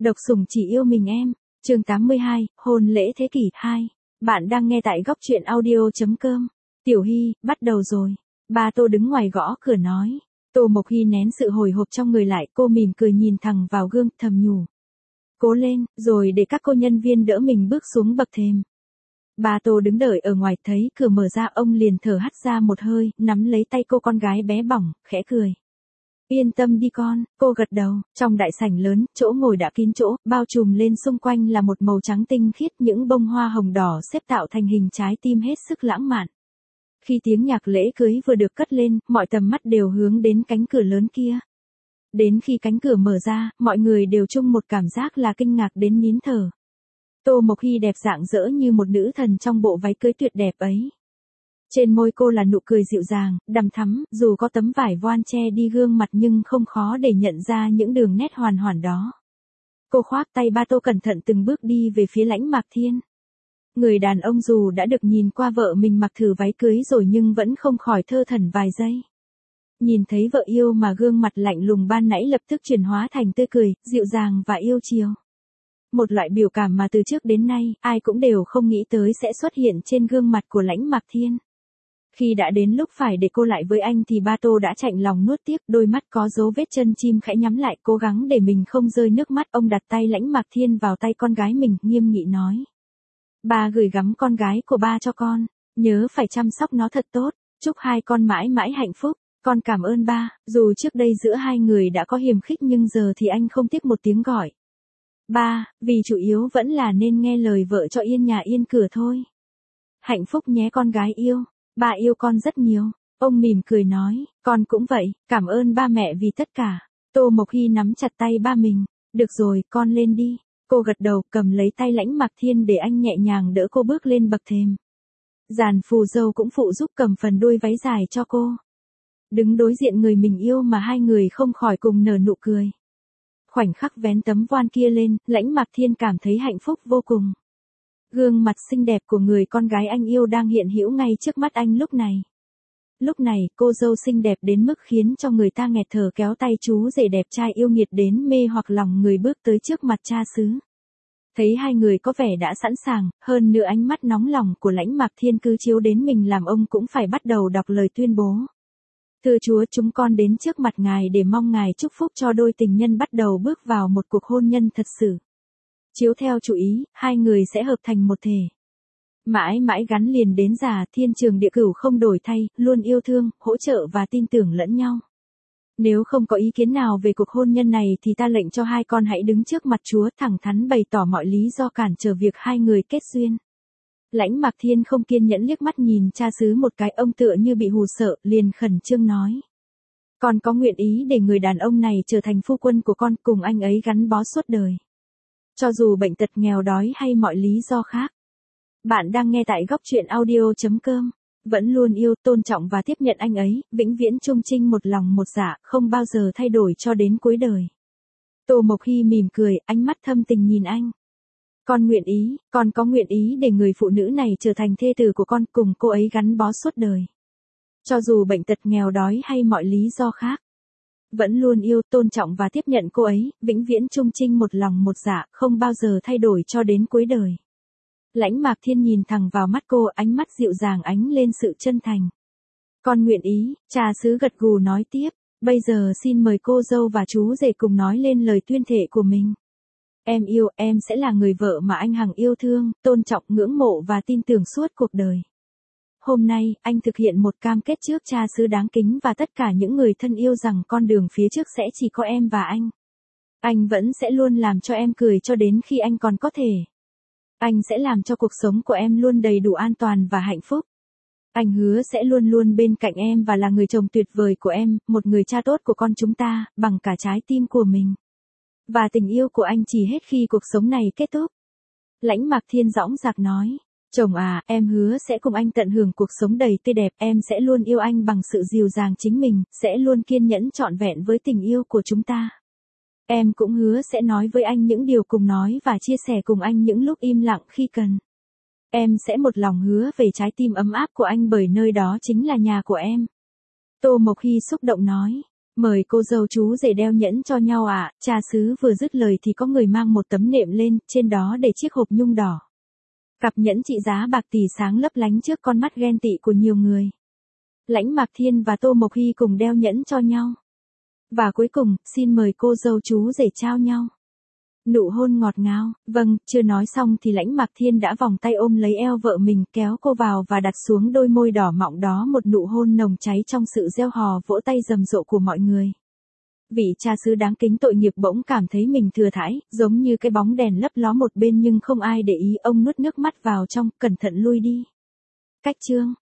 Độc sủng chỉ yêu mình em. Chương 82, hôn lễ thế kỷ 2. Bạn đang nghe tại góc truyện audio.com. Tiểu Hy, bắt đầu rồi. Ba Tô đứng ngoài gõ cửa nói. Tô Mộc Hy nén sự hồi hộp trong người lại, cô mỉm cười nhìn thẳng vào gương, thầm nhủ. Cố lên, rồi để các cô nhân viên đỡ mình bước xuống bậc thềm. Ba Tô đứng đợi ở ngoài, thấy cửa mở ra, ông liền thở hắt ra một hơi, nắm lấy tay cô con gái bé bỏng, khẽ cười. Yên tâm đi con, cô gật đầu. Trong đại sảnh lớn, chỗ ngồi đã kín chỗ, bao trùm lên xung quanh là một màu trắng tinh khiết, những bông hoa hồng đỏ xếp tạo thành hình trái tim hết sức lãng mạn. Khi tiếng nhạc lễ cưới vừa được cất lên, mọi tầm mắt đều hướng đến cánh cửa lớn kia. Đến khi cánh cửa mở ra, mọi người đều chung một cảm giác là kinh ngạc đến nín thở. Tô Mộc Hy đẹp rạng rỡ như một nữ thần trong bộ váy cưới tuyệt đẹp ấy. Trên môi cô là nụ cười dịu dàng, đằm thắm, dù có tấm vải voan che đi gương mặt nhưng không khó để nhận ra những đường nét hoàn hảo đó. Cô khoác tay Ba Tô cẩn thận từng bước đi về phía Lãnh Mạc Thiên. Người đàn ông dù đã được nhìn qua vợ mình mặc thử váy cưới rồi nhưng vẫn không khỏi thơ thẩn vài giây. Nhìn thấy vợ yêu mà gương mặt lạnh lùng ban nãy lập tức chuyển hóa thành tươi cười, dịu dàng và yêu chiều. Một loại biểu cảm mà từ trước đến nay, ai cũng đều không nghĩ tới sẽ xuất hiện trên gương mặt của Lãnh Mạc Thiên. Khi đã đến lúc phải để cô lại với anh thì Ba Tô đã chạnh lòng nuốt tiếc, đôi mắt có dấu vết chân chim khẽ nhắm lại, cố gắng để mình không rơi nước mắt. Ông đặt tay Lãnh Mạc Thiên vào tay con gái mình, nghiêm nghị nói. Ba gửi gắm con gái của ba cho con, nhớ phải chăm sóc nó thật tốt, chúc hai con mãi mãi hạnh phúc. Con cảm ơn ba, dù trước đây giữa hai người đã có hiềm khích nhưng giờ thì anh không tiếc một tiếng gọi. Ba, vì chủ yếu vẫn là nên nghe lời vợ cho yên nhà yên cửa thôi. Hạnh phúc nhé con gái yêu. Ba yêu con rất nhiều. Ông mỉm cười nói, con cũng vậy, cảm ơn ba mẹ vì tất cả. Tô Mộc Hy nắm chặt tay ba mình. Được rồi, con lên đi. Cô gật đầu, cầm lấy tay Lãnh Mạc Thiên để anh nhẹ nhàng đỡ cô bước lên bậc thềm. Giàn phù dâu cũng phụ giúp cầm phần đuôi váy dài cho cô. Đứng đối diện người mình yêu mà hai người không khỏi cùng nở nụ cười. Khoảnh khắc vén tấm voan kia lên, Lãnh Mạc Thiên cảm thấy hạnh phúc vô cùng. Gương mặt xinh đẹp của người con gái anh yêu đang hiện hữu ngay trước mắt anh lúc này. Lúc này, cô dâu xinh đẹp đến mức khiến cho người ta nghẹt thở kéo tay chú rể đẹp trai yêu nghiệt đến mê hoặc lòng người bước tới trước mặt cha xứ. Thấy hai người có vẻ đã sẵn sàng, hơn nữa ánh mắt nóng lòng của Lãnh Mạc Thiên cứ chiếu đến mình làm ông cũng phải bắt đầu đọc lời tuyên bố. Thưa Chúa, chúng con đến trước mặt Ngài để mong Ngài chúc phúc cho đôi tình nhân bắt đầu bước vào một cuộc hôn nhân thật sự. Chiếu theo chủ ý, hai người sẽ hợp thành một thể. Mãi mãi gắn liền đến già, thiên trường địa cửu không đổi thay, luôn yêu thương, hỗ trợ và tin tưởng lẫn nhau. Nếu không có ý kiến nào về cuộc hôn nhân này thì ta lệnh cho hai con hãy đứng trước mặt Chúa thẳng thắn bày tỏ mọi lý do cản trở việc hai người kết duyên. Lãnh Mạc Thiên không kiên nhẫn liếc mắt nhìn cha xứ một cái, ông tựa như bị hù sợ, liền khẩn trương nói. Con có nguyện ý để người đàn ông này trở thành phu quân của con, cùng anh ấy gắn bó suốt đời. Cho dù bệnh tật nghèo đói hay mọi lý do khác. Bạn đang nghe tại góc truyện audio.com. Vẫn luôn yêu, tôn trọng và tiếp nhận anh ấy, vĩnh viễn chung trinh một lòng một dạ, không bao giờ thay đổi cho đến cuối đời. Tô Mộc Hy mỉm cười, ánh mắt thâm tình nhìn anh. Con nguyện ý, con có nguyện ý để người phụ nữ này trở thành thê tử của con, cùng cô ấy gắn bó suốt đời. Cho dù bệnh tật nghèo đói hay mọi lý do khác. Vẫn luôn yêu, tôn trọng và tiếp nhận cô ấy, vĩnh viễn chung trinh một lòng một dạ, không bao giờ thay đổi cho đến cuối đời. Lãnh Mạc Thiên nhìn thẳng vào mắt cô, ánh mắt dịu dàng ánh lên sự chân thành. Con nguyện ý, cha xứ gật gù nói tiếp, bây giờ xin mời cô dâu và chú rể cùng nói lên lời tuyên thệ của mình. Em yêu, em sẽ là người vợ mà anh hằng yêu thương, tôn trọng, ngưỡng mộ và tin tưởng suốt cuộc đời. Hôm nay, anh thực hiện một cam kết trước cha xứ đáng kính và tất cả những người thân yêu rằng con đường phía trước sẽ chỉ có em và anh. Anh vẫn sẽ luôn làm cho em cười cho đến khi anh còn có thể. Anh sẽ làm cho cuộc sống của em luôn đầy đủ an toàn và hạnh phúc. Anh hứa sẽ luôn luôn bên cạnh em và là người chồng tuyệt vời của em, một người cha tốt của con chúng ta, bằng cả trái tim của mình. Và tình yêu của anh chỉ hết khi cuộc sống này kết thúc. Lãnh Mạc Thiên dõng dạc nói. Chồng à, em hứa sẽ cùng anh tận hưởng cuộc sống đầy tươi đẹp, em sẽ luôn yêu anh bằng sự dịu dàng chính mình, sẽ luôn kiên nhẫn trọn vẹn với tình yêu của chúng ta. Em cũng hứa sẽ nói với anh những điều cùng nói và chia sẻ cùng anh những lúc im lặng khi cần. Em sẽ một lòng hứa về trái tim ấm áp của anh bởi nơi đó chính là nhà của em. Tô Mộc Hy xúc động nói. Mời cô dâu chú rể đeo nhẫn cho nhau ạ, cha xứ vừa dứt lời thì có người mang một tấm nệm lên, trên đó để chiếc hộp nhung đỏ. Cặp nhẫn trị giá bạc tỷ sáng lấp lánh trước con mắt ghen tị của nhiều người. Lãnh Mạc Thiên và Tô Mộc Hy cùng đeo nhẫn cho nhau. Và cuối cùng, xin mời cô dâu chú rể trao nhau nụ hôn ngọt ngào. Vâng, chưa nói xong thì Lãnh Mạc Thiên đã vòng tay ôm lấy eo vợ mình, kéo cô vào và đặt xuống đôi môi đỏ mọng đó một nụ hôn nồng cháy trong sự reo hò vỗ tay rầm rộ của mọi người. Vị cha xứ đáng kính tội nghiệp bỗng cảm thấy mình thừa thãi, giống như cái bóng đèn lấp ló một bên nhưng không ai để ý, ông nuốt nước mắt vào trong, cẩn thận lui đi. Cách chương